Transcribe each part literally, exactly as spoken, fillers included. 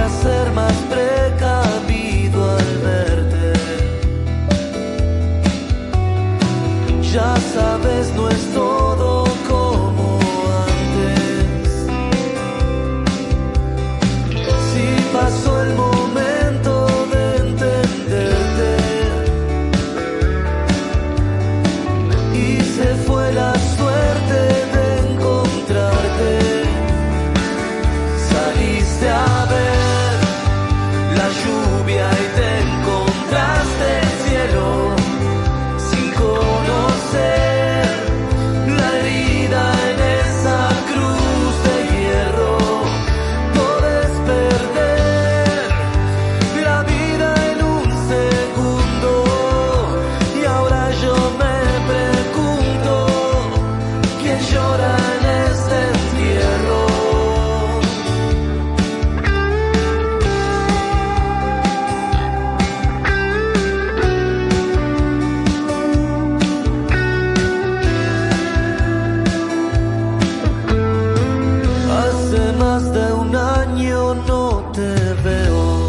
a ser más precavido al verte. Ya sabes, no es todo como antes. Si pasó el momento de entenderte y se fue la suerte de encontrarte. Saliste a ver la lluvia y te encontraste el cielo sin conocer la herida en esa cruz de hierro. Podés perder la vida en un segundo y ahora yo me pregunto quién llora en este entierro. Hace más de un año no te veo.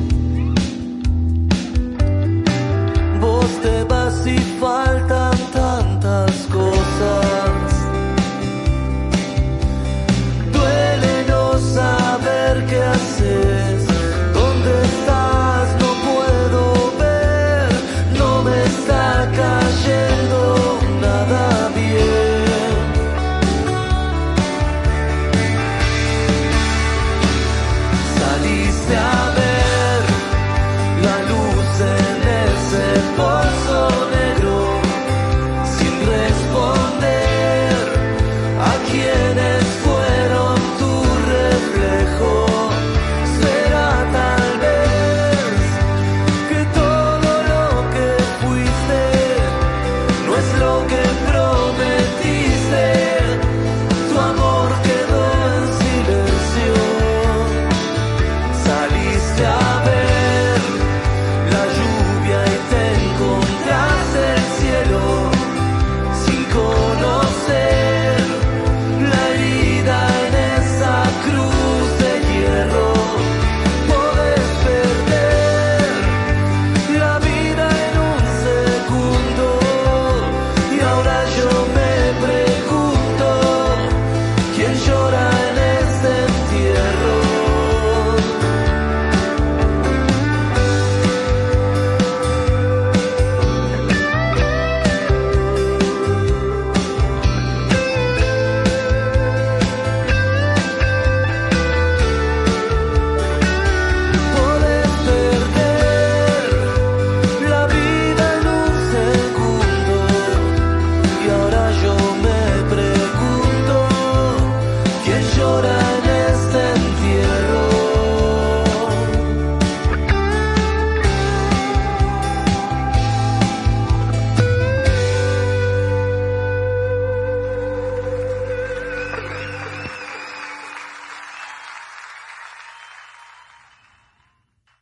Vos te vas y faltan tantas cosas. Duele no saber qué haces. ¿Dónde estás? No puedo ver. No me está cayendo nada bien. Saliste a